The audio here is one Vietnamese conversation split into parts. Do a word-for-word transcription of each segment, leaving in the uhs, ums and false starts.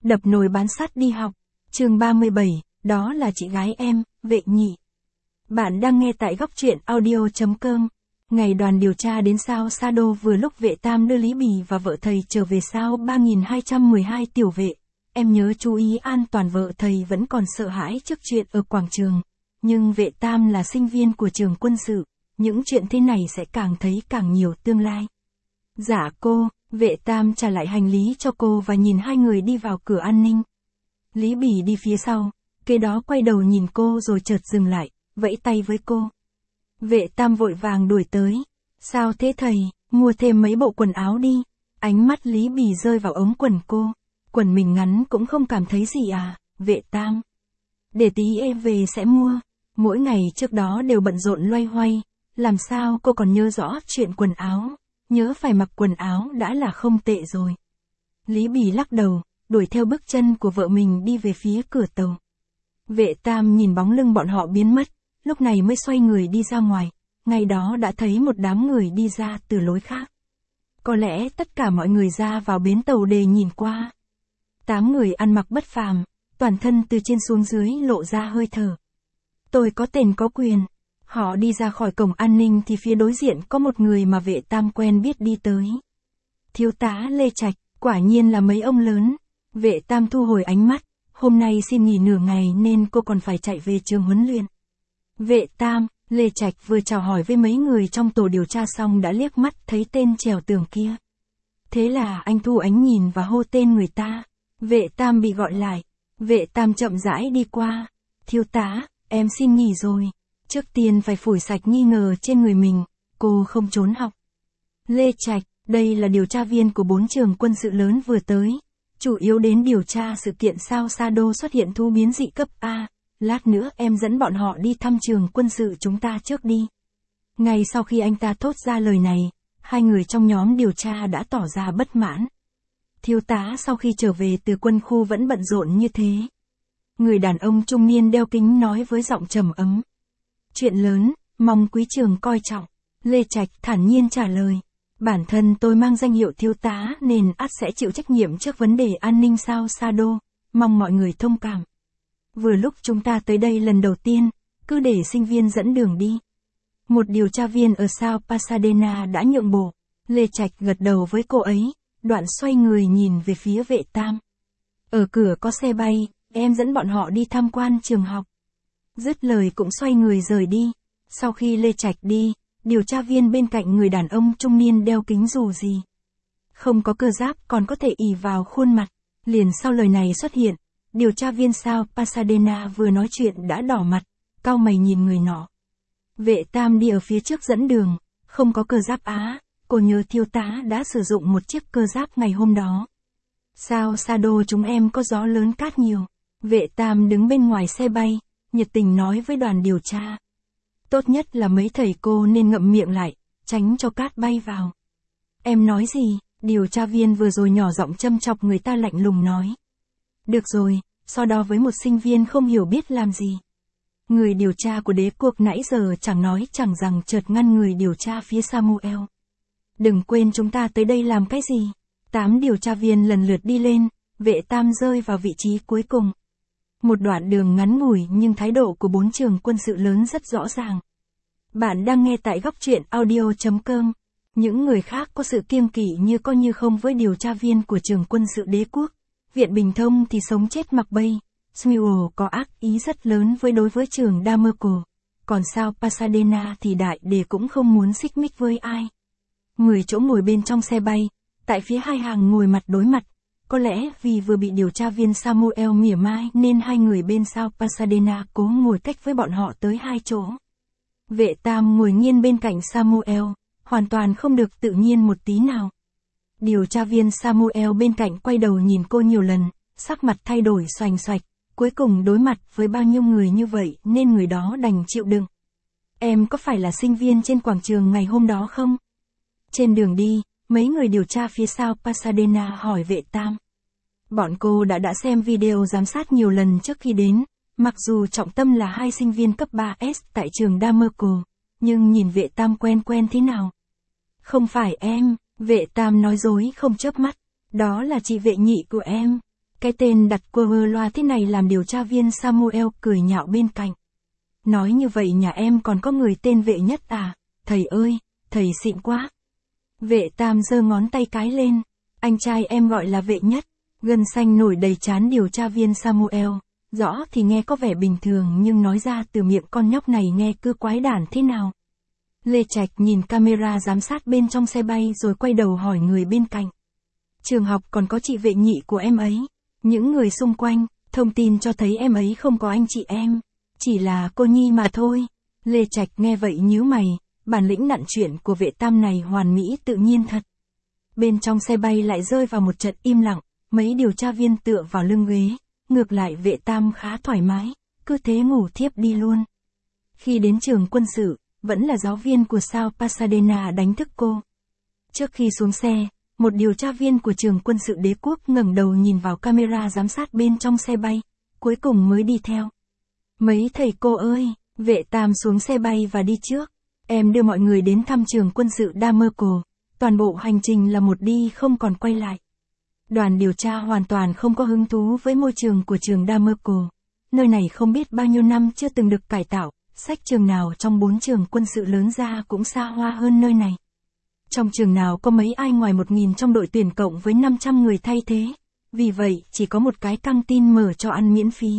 Đập nồi bán sắt đi học. Chương ba mươi bảy, đó là chị gái em, Vệ Nhị. Bạn đang nghe tại góc truyện audio chấm com. Ngày đoàn điều tra đến sao Sa Đô vừa lúc Vệ Tam đưa Lý Bì và vợ thầy trở về sao ba nghìn hai trăm mười hai tiểu vệ. Em nhớ chú ý an toàn, vợ thầy vẫn còn sợ hãi trước chuyện ở quảng trường. Nhưng Vệ Tam là sinh viên của trường quân sự, những chuyện thế này sẽ càng thấy càng nhiều tương lai. Dạ cô, Vệ Tam trả lại hành lý cho cô và nhìn hai người đi vào cửa an ninh. Lý Bì đi phía sau, kế đó quay đầu nhìn cô rồi chợt dừng lại, vẫy tay với cô. Vệ Tam vội vàng đuổi tới. Sao thế thầy, mua thêm mấy bộ quần áo đi. Ánh mắt Lý Bì rơi vào ống quần cô. Quần mình ngắn cũng không cảm thấy gì à, Vệ Tam. Để tí em về sẽ mua. Mỗi ngày trước đó đều bận rộn loay hoay, làm sao cô còn nhớ rõ chuyện quần áo. Nhớ phải mặc quần áo đã là không tệ rồi. Lý Bì lắc đầu, đuổi theo bước chân của vợ mình đi về phía cửa tàu. Vệ Tam nhìn bóng lưng bọn họ biến mất, lúc này mới xoay người đi ra ngoài. Ngày đó đã thấy một đám người đi ra từ lối khác. Có lẽ tất cả mọi người ra vào bến tàu để nhìn qua. Tám người ăn mặc bất phàm, toàn thân từ trên xuống dưới lộ ra hơi thở. Tôi có tên có quyền. Họ đi ra khỏi cổng an ninh thì phía đối diện có một người mà Vệ Tam quen biết đi tới. Thiếu tá Lê Trạch, quả nhiên là mấy ông lớn. Vệ Tam thu hồi ánh mắt, hôm nay xin nghỉ nửa ngày nên cô còn phải chạy về trường huấn luyện. Vệ Tam, Lê Trạch vừa chào hỏi với mấy người trong tổ điều tra xong đã liếc mắt thấy tên trèo tường kia. Thế là anh thu ánh nhìn và hô tên người ta. Vệ Tam bị gọi lại. Vệ Tam chậm rãi đi qua. Thiếu tá, em xin nghỉ rồi. Trước tiên phải phủi sạch nghi ngờ trên người mình, cô không trốn học. Lê Trạch, đây là điều tra viên của bốn trường quân sự lớn vừa tới. Chủ yếu đến điều tra sự kiện sao Sa Đô xuất hiện thú biến dị cấp A. Lát nữa em dẫn bọn họ đi thăm trường quân sự chúng ta trước đi. Ngay sau khi anh ta thốt ra lời này, hai người trong nhóm điều tra đã tỏ ra bất mãn. Thiếu tá sau khi trở về từ quân khu vẫn bận rộn như thế. Người đàn ông trung niên đeo kính nói với giọng trầm ấm. Chuyện lớn, mong quý trường coi trọng. Lê Trạch thản nhiên trả lời. Bản thân tôi mang danh hiệu thiếu tá nên ắt sẽ chịu trách nhiệm trước vấn đề an ninh sao Sa Đô, mong mọi người thông cảm. Vừa lúc chúng ta tới đây lần đầu tiên, cứ để sinh viên dẫn đường đi. Một điều tra viên ở sao Pasadena đã nhượng bộ. Lê Trạch gật đầu với cô ấy, đoạn xoay người nhìn về phía Vệ Tam. Ở cửa có xe bay, em dẫn bọn họ đi tham quan trường học. Dứt lời cũng xoay người rời đi. Sau khi Lê Trạch đi, điều tra viên bên cạnh người đàn ông trung niên đeo kính dù gì. Không có cơ giáp còn có thể ì vào khuôn mặt. Liền sau lời này xuất hiện, điều tra viên sao Pasadena vừa nói chuyện đã đỏ mặt, cau mày nhìn người nọ. Vệ Tam đi ở phía trước dẫn đường, không có cơ giáp á, cô nhớ thiếu tá đã sử dụng một chiếc cơ giáp ngày hôm đó. Sao Sa Đô chúng em có gió lớn cát nhiều. Vệ Tam đứng bên ngoài xe bay, nhiệt tình nói với đoàn điều tra. Tốt nhất là mấy thầy cô nên ngậm miệng lại, tránh cho cát bay vào. Em nói gì? Điều tra viên vừa rồi nhỏ giọng châm chọc người ta lạnh lùng nói. Được rồi, so đo với một sinh viên không hiểu biết làm gì. Người điều tra của đế quốc nãy giờ chẳng nói chẳng rằng chợt ngăn người điều tra phía Samuel. Đừng quên chúng ta tới đây làm cái gì? Tám điều tra viên lần lượt đi lên, Vệ Tam rơi vào vị trí cuối cùng. Một đoạn đường ngắn ngủi nhưng thái độ của bốn trường quân sự lớn rất rõ ràng. Bạn đang nghe tại góc truyện audio chấm com. Những người khác có sự kiêng kỵ như có như không với điều tra viên của trường quân sự đế quốc. Viện Bình Thông thì sống chết mặc bay. Smuel có ác ý rất lớn với đối với trường Damerco. Còn sao Pasadena thì đại đề cũng không muốn xích mích với ai. Mười chỗ ngồi bên trong xe bay, tại phía hai hàng ngồi mặt đối mặt. Có lẽ vì vừa bị điều tra viên Samuel mỉa mai nên hai người bên sao Pasadena cố ngồi cách với bọn họ tới hai chỗ. Vệ Tam ngồi nghiêng bên cạnh Samuel, hoàn toàn không được tự nhiên một tí nào. Điều tra viên Samuel bên cạnh quay đầu nhìn cô nhiều lần, sắc mặt thay đổi xoành xoạch, cuối cùng đối mặt với bao nhiêu người như vậy nên người đó đành chịu đựng. Em có phải là sinh viên trên quảng trường ngày hôm đó không? Trên đường đi, mấy người điều tra phía sau Pasadena hỏi Vệ Tam. Bọn cô đã đã xem video giám sát nhiều lần trước khi đến, mặc dù trọng tâm là hai sinh viên cấp ba S tại trường Damerco, nhưng nhìn Vệ Tam quen quen thế nào? Không phải em, Vệ Tam nói dối không chớp mắt, đó là chị Vệ Nhị của em. Cái tên đặt qua loa thế này làm điều tra viên Samuel cười nhạo bên cạnh. Nói như vậy nhà em còn có người tên Vệ Nhất à? Thầy ơi, thầy xịn quá. Vệ Tam giơ ngón tay cái lên. Anh trai em gọi là Vệ Nhất. Gân xanh nổi đầy trán điều tra viên Samuel. Rõ thì nghe có vẻ bình thường nhưng nói ra từ miệng con nhóc này nghe cứ quái đản thế nào. Lê Trạch nhìn camera giám sát bên trong xe bay rồi quay đầu hỏi người bên cạnh. Trường học còn có chị Vệ Nhị của em ấy. Những người xung quanh, thông tin cho thấy em ấy không có anh chị em. Chỉ là cô Nhi mà thôi. Lê Trạch nghe vậy nhíu mày, bản lĩnh nặn chuyện của Vệ Tam này hoàn mỹ tự nhiên thật. Bên trong xe bay lại rơi vào một trận im lặng, mấy điều tra viên tựa vào lưng ghế, ngược lại Vệ Tam khá thoải mái, cứ thế ngủ thiếp đi luôn. Khi đến trường quân sự, vẫn là giáo viên của sao Pasadena đánh thức cô. Trước khi xuống xe, một điều tra viên của trường quân sự đế quốc ngẩng đầu nhìn vào camera giám sát bên trong xe bay, cuối cùng mới đi theo. Mấy thầy cô ơi, Vệ Tam xuống xe bay và đi trước. Em đưa mọi người đến thăm trường quân sự Damerco. Toàn bộ hành trình là một đi không còn quay lại. Đoàn điều tra hoàn toàn không có hứng thú với môi trường của trường Damerco. Nơi này không biết bao nhiêu năm chưa từng được cải tạo, sách trường nào trong bốn trường quân sự lớn ra cũng xa hoa hơn nơi này. Trong trường nào có mấy ai ngoài một nghìn trong đội tuyển cộng với năm trăm người thay thế. Vì vậy, chỉ có một cái căng tin mở cho ăn miễn phí.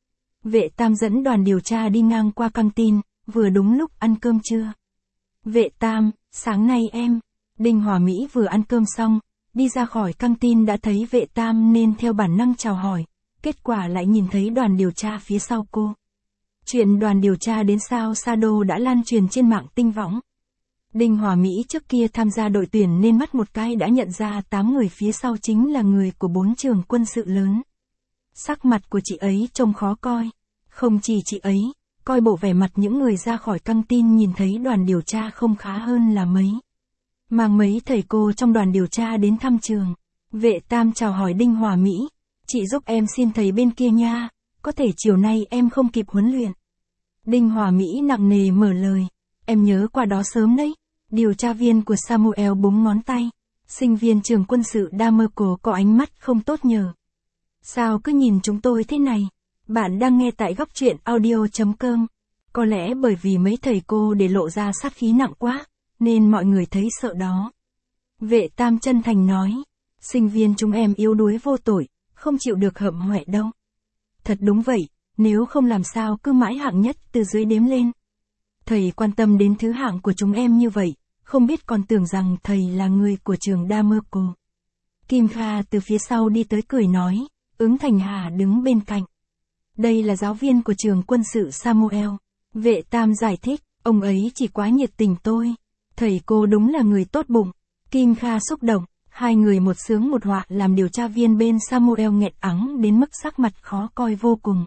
Vệ Tam dẫn đoàn điều tra đi ngang qua căng tin, vừa đúng lúc ăn cơm trưa. Vệ Tam, sáng nay em, Đinh Hòa Mỹ vừa ăn cơm xong, đi ra khỏi căng tin đã thấy Vệ Tam nên theo bản năng chào hỏi, kết quả lại nhìn thấy đoàn điều tra phía sau cô. Chuyện đoàn điều tra đến sao Sado đã lan truyền trên mạng tinh võng. Đinh Hòa Mỹ trước kia tham gia đội tuyển nên mắt một cái đã nhận ra tám người phía sau chính là người của bốn trường quân sự lớn. Sắc mặt của chị ấy trông khó coi. Không chỉ chị ấy, coi bộ vẻ mặt những người ra khỏi căng tin nhìn thấy đoàn điều tra không khá hơn là mấy. Mang mấy thầy cô trong đoàn điều tra đến thăm trường. Vệ Tam chào hỏi Đinh Hòa Mỹ. Chị giúp em xin thầy bên kia nha, có thể chiều nay em không kịp huấn luyện. Đinh Hòa Mỹ nặng nề mở lời. Em nhớ qua đó sớm đấy. Điều tra viên của Samuel búng ngón tay. Sinh viên trường quân sự Damerco có ánh mắt không tốt nhờ. Sao cứ nhìn chúng tôi thế này? Bạn đang nghe tại góc truyện audio chấm com. Có lẽ bởi vì mấy thầy cô để lộ ra sát khí nặng quá, nên mọi người thấy sợ đó. Vệ Tam chân thành nói. Sinh viên chúng em yếu đuối vô tội, không chịu được hậm hoẹ đâu. Thật đúng vậy, nếu không làm sao cứ mãi hạng nhất từ dưới đếm lên. Thầy quan tâm đến thứ hạng của chúng em như vậy, không biết còn tưởng rằng thầy là người của trường Damerco. Kim Kha từ phía sau đi tới cười nói, Ứng Thành Hà đứng bên cạnh. Đây là giáo viên của trường quân sự Samuel. Vệ Tam giải thích, ông ấy chỉ quá nhiệt tình tôi. Thầy cô đúng là người tốt bụng. Kim Kha xúc động, hai người một sướng một họa làm điều tra viên bên Samuel nghẹt ắng đến mức sắc mặt khó coi vô cùng.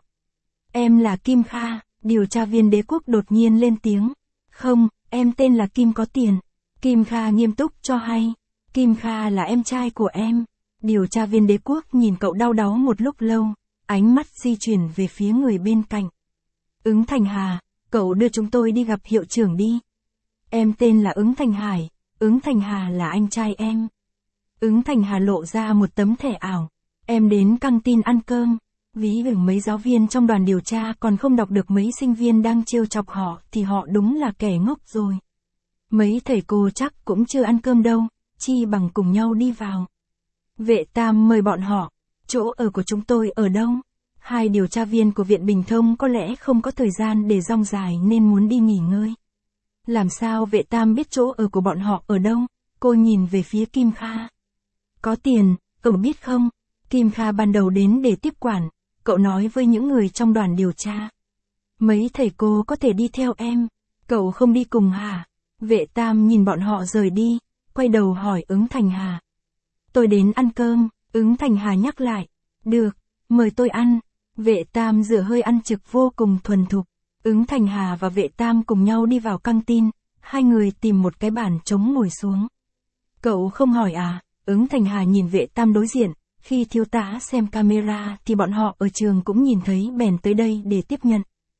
Em là Kim Kha, điều tra viên đế quốc đột nhiên lên tiếng. Không, em tên là Kim có tiền. Kim Kha nghiêm túc cho hay. Kim Kha là em trai của em. Điều tra viên đế quốc nhìn cậu đau đáu một lúc lâu, ánh mắt di chuyển về phía người bên cạnh. Ứng Thành Hà, cậu đưa chúng tôi đi gặp hiệu trưởng đi. Em tên là Ứng Thành Hải, Ứng Thành Hà là anh trai em. Ứng Thành Hà lộ ra một tấm thẻ ảo. Em đến căng tin ăn cơm. Ví bằng mấy giáo viên trong đoàn điều tra còn không đọc được mấy sinh viên đang trêu chọc họ thì họ đúng là kẻ ngốc rồi. Mấy thầy cô chắc cũng chưa ăn cơm đâu, chi bằng cùng nhau đi vào. Vệ Tam mời bọn họ. Chỗ ở của chúng tôi ở đâu? Hai điều tra viên của Viện Bình Thông có lẽ không có thời gian để rong dài nên muốn đi nghỉ ngơi. Làm sao Vệ Tam biết chỗ ở của bọn họ ở đâu? Cô nhìn về phía Kim Kha. Có tiền, cậu biết không? Kim Kha ban đầu đến để tiếp quản. Cậu nói với những người trong đoàn điều tra. Mấy thầy cô có thể đi theo em. Cậu không đi cùng hả? Vệ Tam nhìn bọn họ rời đi, quay đầu hỏi Ứng Thành Hà. Tôi đến ăn cơm, Ứng Thành Hà nhắc lại. Được, mời tôi ăn. Vệ Tam rửa hơi ăn trực vô cùng thuần thục. Ứng Thành Hà và Vệ Tam cùng nhau đi vào căng tin, hai người tìm một cái bàn trống ngồi xuống. Cậu không hỏi à? Ứng Thành Hà nhìn Vệ Tam đối diện. Khi thiếu tá xem camera thì bọn họ ở trường cũng nhìn thấy bèn tới đây để tiếp nhận.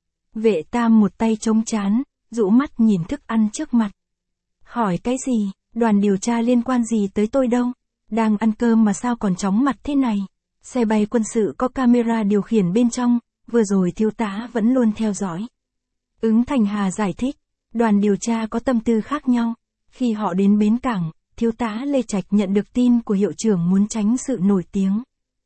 Vệ Tam một tay chống trán, dụ mắt nhìn thức ăn trước mặt. Hỏi cái gì, đoàn điều tra liên quan gì tới tôi đâu? Đang ăn cơm mà sao còn chóng mặt thế này? Xe bay quân sự có camera điều khiển bên trong, vừa rồi thiếu tá vẫn luôn theo dõi. Ứng Thành Hà giải thích, đoàn điều tra có tâm tư khác nhau. Khi họ đến bến cảng, thiếu tá Lê Trạch nhận được tin của hiệu trưởng muốn tránh sự nổi tiếng.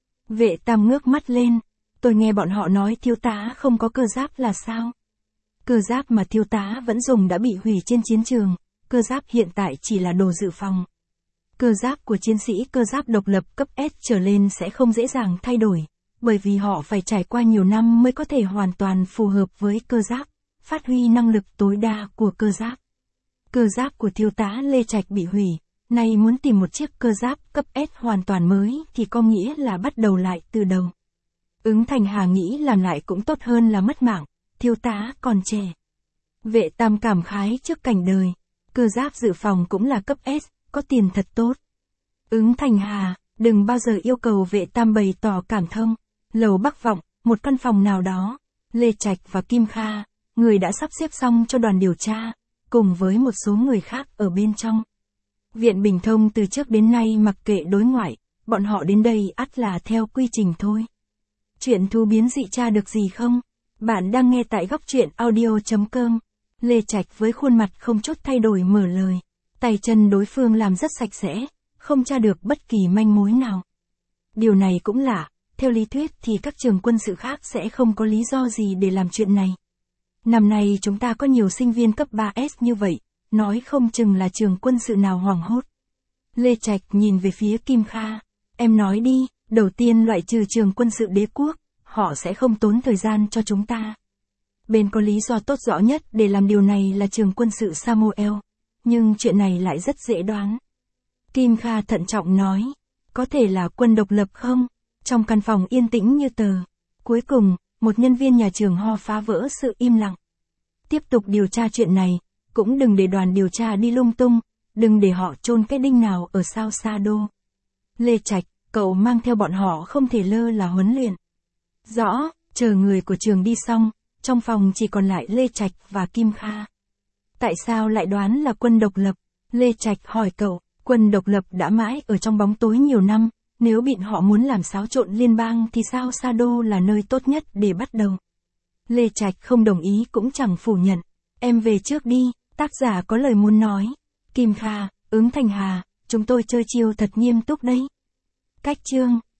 Vệ Tam ngước mắt lên, tôi nghe bọn họ nói thiếu tá không có cơ giáp là sao? Cơ giáp mà thiếu tá vẫn dùng đã bị hủy trên chiến trường, cơ giáp hiện tại chỉ là đồ dự phòng. Cơ giáp của chiến sĩ cơ giáp độc lập cấp S trở lên sẽ không dễ dàng thay đổi, bởi vì họ phải trải qua nhiều năm mới có thể hoàn toàn phù hợp với cơ giáp, phát huy năng lực tối đa của cơ giáp. Cơ giáp của thiếu tá Lê Trạch bị hủy, nay muốn tìm một chiếc cơ giáp cấp S hoàn toàn mới thì có nghĩa là bắt đầu lại từ đầu. Ứng Thành Hà nghĩ làm lại cũng tốt hơn là mất mạng, thiếu tá còn trẻ. Vệ Tam cảm khái trước cảnh đời, cơ giáp dự phòng cũng là cấp S, có tiền thật tốt. Ứng Thành Hà, đừng bao giờ yêu cầu Vệ Tam bày tỏ cảm thông. Lầu Bắc Vọng, một căn phòng nào đó, Lê Trạch và Kim Kha, người đã sắp xếp xong cho đoàn điều tra, cùng với một số người khác ở bên trong. Viện Bình Thông từ trước đến nay mặc kệ đối ngoại, bọn họ đến đây ắt là theo quy trình thôi. Chuyện thú biến dị tra được gì không? Bạn đang nghe tại góc truyện audio chấm com. Lê Trạch với khuôn mặt không chút thay đổi mở lời. Tay chân đối phương làm rất sạch sẽ, không tra được bất kỳ manh mối nào. Điều này cũng lạ, theo lý thuyết thì các trường quân sự khác sẽ không có lý do gì để làm chuyện này. Năm nay chúng ta có nhiều sinh viên cấp ba S như vậy, nói không chừng là trường quân sự nào hoảng hốt. Lê Trạch nhìn về phía Kim Kha, em nói đi, đầu tiên loại trừ trường quân sự Đế quốc, họ sẽ không tốn thời gian cho chúng ta. Bên có lý do tốt rõ nhất để làm điều này là trường quân sự Samuel, nhưng chuyện này lại rất dễ đoán. Kim Kha thận trọng nói, có thể là quân độc lập không? Trong căn phòng yên tĩnh như tờ. Cuối cùng, một nhân viên nhà trường ho phá vỡ sự im lặng. Tiếp tục điều tra chuyện này, cũng đừng để đoàn điều tra đi lung tung, đừng để họ chôn cái đinh nào ở sao Sa Đô. Lê Trạch, cậu mang theo bọn họ không thể lơ là huấn luyện. Rõ, chờ người của trường đi xong, trong phòng chỉ còn lại Lê Trạch và Kim Kha. Tại sao lại đoán là quân độc lập? Lê Trạch hỏi cậu, quân độc lập đã mãi ở trong bóng tối nhiều năm, nếu bị họ muốn làm xáo trộn liên bang thì sao Sa Đô là nơi tốt nhất để bắt đầu. Lê Trạch không đồng ý cũng chẳng phủ nhận. Em về trước đi, tác giả có lời muốn nói. Kim Kha, Ứng Thành Hà, chúng tôi chơi chiêu thật nghiêm túc đấy. Cách chương